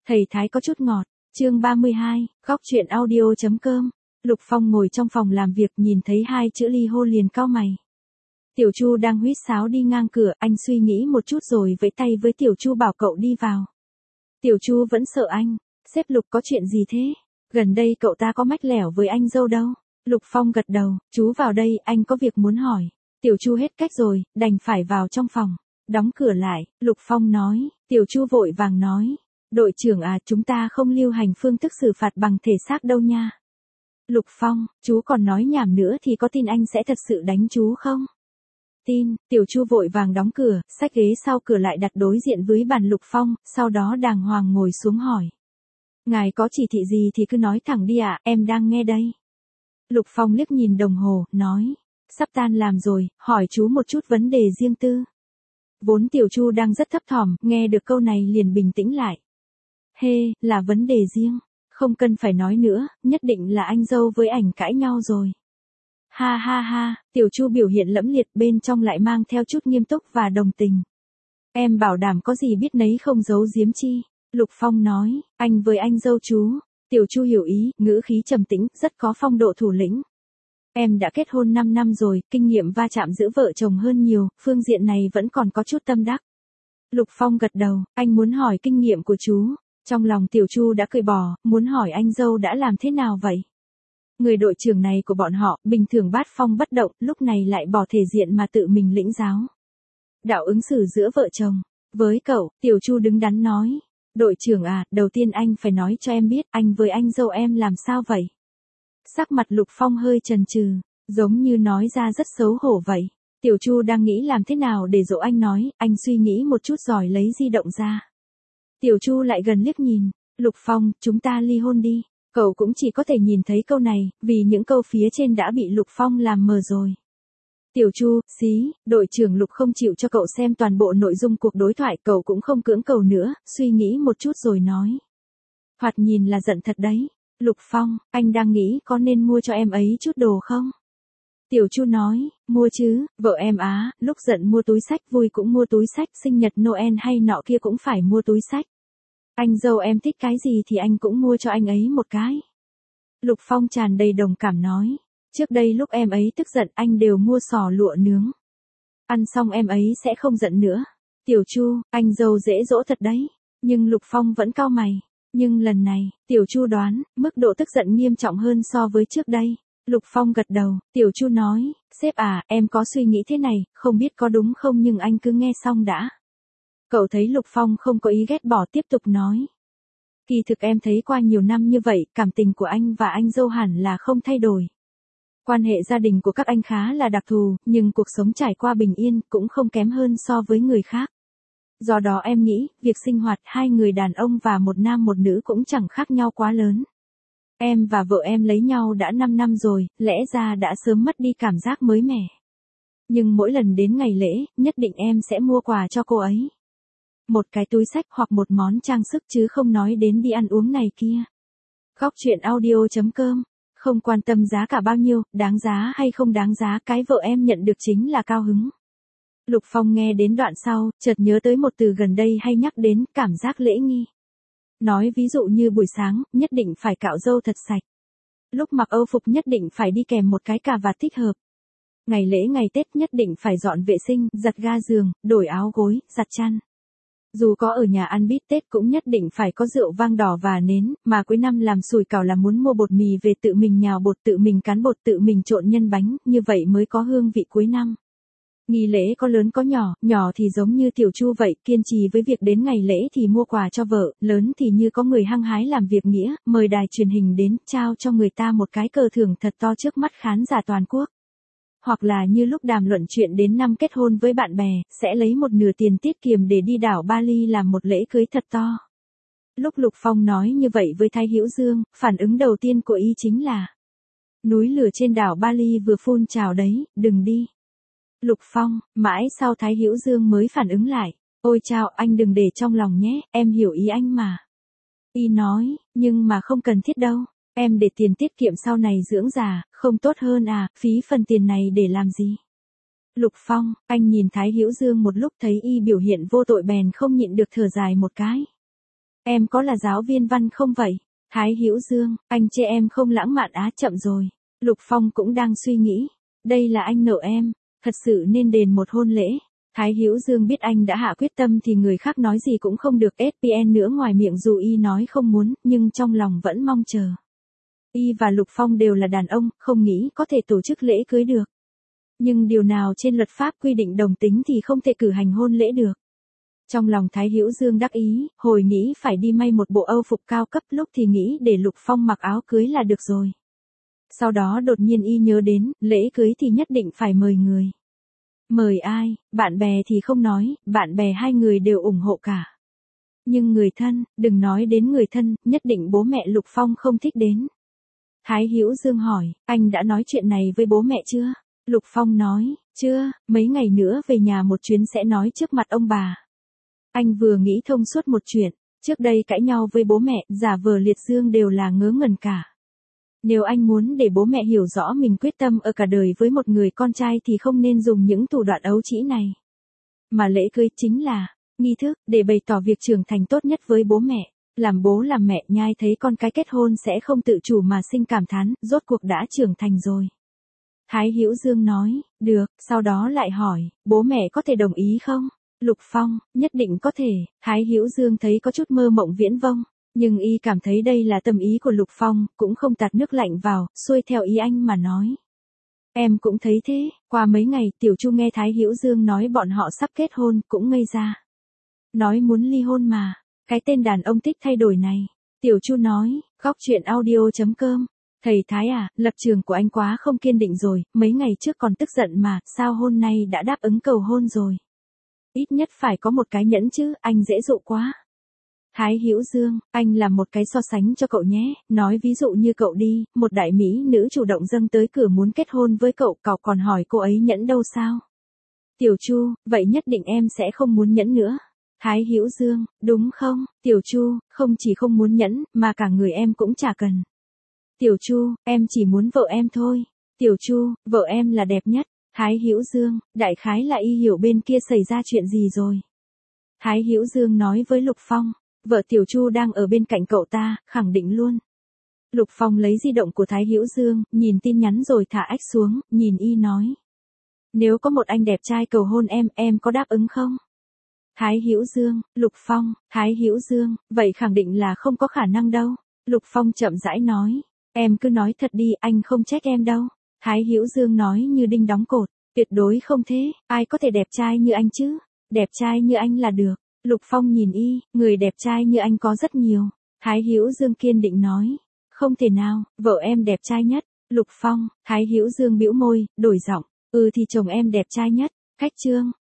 Thầy Thái có chút ngọt, chương 32, góc chuyện audio.com. Lục Phong ngồi trong phòng làm việc nhìn thấy hai chữ ly hôn liền cau mày. Tiểu Chu đang huýt sáo đi ngang cửa, anh suy nghĩ một chút rồi vẫy tay với Tiểu Chu bảo cậu đi vào. Tiểu Chu vẫn sợ anh, sếp Lục có chuyện gì thế? Gần đây cậu ta có mách lẻo với anh dâu đâu? Lục Phong gật đầu, chú vào đây, anh có việc muốn hỏi. Tiểu Chu hết cách rồi, đành phải vào trong phòng. Đóng cửa lại, Lục Phong nói, Tiểu Chu vội vàng nói. Đội trưởng à, chúng ta không lưu hành phương thức xử phạt bằng thể xác đâu nha. Lục Phong, chú còn nói nhảm nữa thì có tin anh sẽ thật sự đánh chú không? Tin. Tiểu Chu vội vàng đóng cửa, xách ghế sau cửa lại đặt đối diện với bàn Lục Phong, sau đó đàng hoàng ngồi xuống hỏi. Ngài có chỉ thị gì thì cứ nói thẳng đi ạ, em đang nghe đây. Lục Phong liếc nhìn đồng hồ, nói. Sắp tan làm rồi, hỏi chú một chút vấn đề riêng tư. Vốn Tiểu Chu đang rất thấp thỏm, nghe được câu này liền bình tĩnh lại. Là vấn đề riêng. Không cần phải nói nữa, nhất định là anh dâu với ảnh cãi nhau rồi. Ha ha ha, Tiểu Chu biểu hiện lẫm liệt bên trong lại mang theo chút nghiêm túc và đồng tình. Em bảo đảm có gì biết nấy không giấu giếm chi. Lục Phong nói, anh với anh dâu chú. Tiểu Chu hiểu ý, ngữ khí trầm tĩnh, rất có phong độ thủ lĩnh. Em đã kết hôn 5 năm rồi, kinh nghiệm va chạm giữa vợ chồng hơn nhiều, phương diện này vẫn còn có chút tâm đắc. Lục Phong gật đầu, anh muốn hỏi kinh nghiệm của chú. Trong lòng Tiểu Chu đã cười bỏ, muốn hỏi anh dâu đã làm thế nào vậy? Người đội trưởng này của bọn họ, bình thường bát phong bất động, lúc này lại bỏ thể diện mà tự mình lĩnh giáo. Đạo ứng xử giữa vợ chồng. Với cậu, Tiểu Chu đứng đắn nói. Đội trưởng à, đầu tiên anh phải nói cho em biết, anh với anh dâu em làm sao vậy? Sắc mặt Lục Phong hơi chần chừ, giống như nói ra rất xấu hổ vậy. Tiểu Chu đang nghĩ làm thế nào để dỗ anh nói, anh suy nghĩ một chút rồi lấy di động ra. Tiểu Chu lại gần liếc nhìn, Lục Phong, chúng ta ly hôn đi. Cậu cũng chỉ có thể nhìn thấy câu này, vì những câu phía trên đã bị Lục Phong làm mờ rồi. Tiểu Chu, đội trưởng Lục không chịu cho cậu xem toàn bộ nội dung cuộc đối thoại, cậu cũng không cưỡng cầu nữa, suy nghĩ một chút rồi nói. Thoạt nhìn là giận thật đấy. Lục Phong, anh đang nghĩ có nên mua cho em ấy chút đồ không? Tiểu Chu nói, mua chứ, vợ em á, lúc giận mua túi xách, vui cũng mua túi xách, sinh nhật Noel hay nọ kia cũng phải mua túi xách. Anh dâu em thích cái gì thì anh cũng mua cho anh ấy một cái. Lục Phong tràn đầy đồng cảm nói, trước đây lúc em ấy tức giận anh đều mua sò lụa nướng. Ăn xong em ấy sẽ không giận nữa. Tiểu Chu, anh dâu dễ dỗ thật đấy. Nhưng Lục Phong vẫn cau mày. Nhưng lần này, Tiểu Chu đoán, mức độ tức giận nghiêm trọng hơn so với trước đây. Lục Phong gật đầu, Tiểu Chu nói, sếp à, em có suy nghĩ thế này, không biết có đúng không nhưng anh cứ nghe xong đã. Cậu thấy Lục Phong không có ý ghét bỏ tiếp tục nói. Kỳ thực em thấy qua nhiều năm như vậy, cảm tình của anh và anh dâu hẳn là không thay đổi. Quan hệ gia đình của các anh khá là đặc thù, nhưng cuộc sống trải qua bình yên cũng không kém hơn so với người khác. Do đó em nghĩ, việc sinh hoạt hai người đàn ông và một nam một nữ cũng chẳng khác nhau quá lớn. Em và vợ em lấy nhau đã 5 năm rồi, lẽ ra đã sớm mất đi cảm giác mới mẻ. Nhưng mỗi lần đến ngày lễ, nhất định em sẽ mua quà cho cô ấy. Một cái túi xách hoặc một món trang sức chứ không nói đến đi ăn uống này kia. Góc chuyện audio.com, không quan tâm giá cả bao nhiêu, đáng giá hay không đáng giá, cái vợ em nhận được chính là cao hứng. Lục Phong nghe đến đoạn sau, chợt nhớ tới một từ gần đây hay nhắc đến, cảm giác lễ nghi. Nói ví dụ như buổi sáng, nhất định phải cạo râu thật sạch. Lúc mặc âu phục nhất định phải đi kèm một cái cà vạt thích hợp. Ngày lễ ngày Tết nhất định phải dọn vệ sinh, giặt ga giường, đổi áo gối, giặt chăn. Dù có ở nhà ăn bít Tết cũng nhất định phải có rượu vang đỏ và nến, mà cuối năm làm sủi cảo là muốn mua bột mì về tự mình nhào bột, tự mình cán bột, tự mình trộn nhân bánh, như vậy mới có hương vị cuối năm. Nghi lễ có lớn có nhỏ, nhỏ thì giống như Tiểu Chu vậy, kiên trì với việc đến ngày lễ thì mua quà cho vợ, lớn thì như có người hăng hái làm việc nghĩa, mời đài truyền hình đến, trao cho người ta một cái cờ thưởng thật to trước mắt khán giả toàn quốc. Hoặc là như lúc đàm luận chuyện đến năm kết hôn với bạn bè, sẽ lấy một nửa tiền tiết kiệm để đi đảo Bali làm một lễ cưới thật to. Lúc Lục Phong nói như vậy với Thái Hữu Dương, phản ứng đầu tiên của y chính là núi lửa trên đảo Bali vừa phun trào đấy, đừng đi. Lục Phong, mãi sau Thái Hữu Dương mới phản ứng lại, ôi chao, anh đừng để trong lòng nhé, em hiểu ý anh mà. Y nói, nhưng mà không cần thiết đâu, em để tiền tiết kiệm sau này dưỡng già, không tốt hơn à, phí phần tiền này để làm gì? Lục Phong, anh nhìn Thái Hữu Dương một lúc thấy y biểu hiện vô tội bèn không nhịn được thở dài một cái. Em có là giáo viên văn không vậy? Thái Hữu Dương, anh chê em không lãng mạn á, chậm rồi. Lục Phong cũng đang suy nghĩ. Đây là anh nợ em, thật sự nên đền một hôn lễ. Thái Hữu Dương biết anh đã hạ quyết tâm thì người khác nói gì cũng không được SPN nữa, ngoài miệng dù y nói không muốn, nhưng trong lòng vẫn mong chờ. Y và Lục Phong đều là đàn ông, không nghĩ có thể tổ chức lễ cưới được. Nhưng điều nào trên luật pháp quy định đồng tính thì không thể cử hành hôn lễ được. Trong lòng Thái Hữu Dương đắc ý, hồi nghĩ phải đi may một bộ Âu phục cao cấp, lúc thì nghĩ để Lục Phong mặc áo cưới là được rồi. Sau đó đột nhiên y nhớ đến, lễ cưới thì nhất định phải mời người. Mời ai, bạn bè thì không nói, bạn bè hai người đều ủng hộ cả. Nhưng người thân, đừng nói đến người thân, nhất định bố mẹ Lục Phong không thích đến. Thái Hữu Dương hỏi, anh đã nói chuyện này với bố mẹ chưa? Lục Phong nói, chưa, mấy ngày nữa về nhà một chuyến sẽ nói trước mặt ông bà. Anh vừa nghĩ thông suốt một chuyện, trước đây cãi nhau với bố mẹ, giả vờ liệt dương đều là ngớ ngẩn cả. Nếu anh muốn để bố mẹ hiểu rõ mình quyết tâm ở cả đời với một người con trai thì không nên dùng những thủ đoạn ấu trĩ này. Mà lễ cưới chính là nghi thức để bày tỏ việc trưởng thành tốt nhất với bố mẹ. Làm bố làm mẹ nhai thấy con cái kết hôn sẽ không tự chủ mà sinh cảm thán, rốt cuộc đã trưởng thành rồi. Thái Hữu Dương nói, được, sau đó lại hỏi, bố mẹ có thể đồng ý không? Lục Phong, nhất định có thể. Thái Hữu Dương thấy có chút mơ mộng viễn vông, nhưng y cảm thấy đây là tâm ý của Lục Phong, cũng không tạt nước lạnh vào, xuôi theo ý anh mà nói. Em cũng thấy thế, qua mấy ngày Tiểu Chu nghe Thái Hữu Dương nói bọn họ sắp kết hôn, cũng ngây ra. Nói muốn ly hôn mà, cái tên đàn ông thích thay đổi này. Tiểu Chu nói, góc chuyện audio.com. Thầy Thái à, lập trường của anh quá không kiên định rồi, mấy ngày trước còn tức giận mà, sao hôm nay đã đáp ứng cầu hôn rồi? Ít nhất phải có một cái nhẫn chứ, anh dễ dụ quá. Thái Hữu Dương, anh làm một cái so sánh cho cậu nhé, nói ví dụ như cậu đi, một đại mỹ nữ chủ động dâng tới cửa muốn kết hôn với cậu, cậu còn hỏi cô ấy nhẫn đâu sao? Tiểu Chu, vậy nhất định em sẽ không muốn nhẫn nữa. Thái Hữu Dương, đúng không? Tiểu Chu, không chỉ không muốn nhẫn, mà cả người em cũng chả cần. Tiểu Chu, em chỉ muốn vợ em thôi. Tiểu Chu, vợ em là đẹp nhất. Thái Hữu Dương, đại khái là y hiểu bên kia xảy ra chuyện gì rồi. Thái Hữu Dương nói với Lục Phong, vợ Tiểu Chu đang ở bên cạnh cậu ta, khẳng định luôn. Lục Phong lấy di động của Thái Hữu Dương, nhìn tin nhắn rồi thả ách xuống, nhìn y nói. Nếu có một anh đẹp trai cầu hôn em có đáp ứng không? Thái Hữu Dương, Lục Phong, Thái Hữu Dương, vậy khẳng định là không có khả năng đâu. Lục Phong chậm rãi nói, em cứ nói thật đi, anh không trách em đâu. Thái Hữu Dương nói như đinh đóng cột, tuyệt đối không thế, ai có thể đẹp trai như anh chứ? Đẹp trai như anh là được. Lục Phong nhìn y, người đẹp trai như anh có rất nhiều. Thái Hữu Dương kiên định nói, không thể nào, vợ em đẹp trai nhất. Lục Phong, Thái Hữu Dương bĩu môi, đổi giọng, thì chồng em đẹp trai nhất. Khách trương,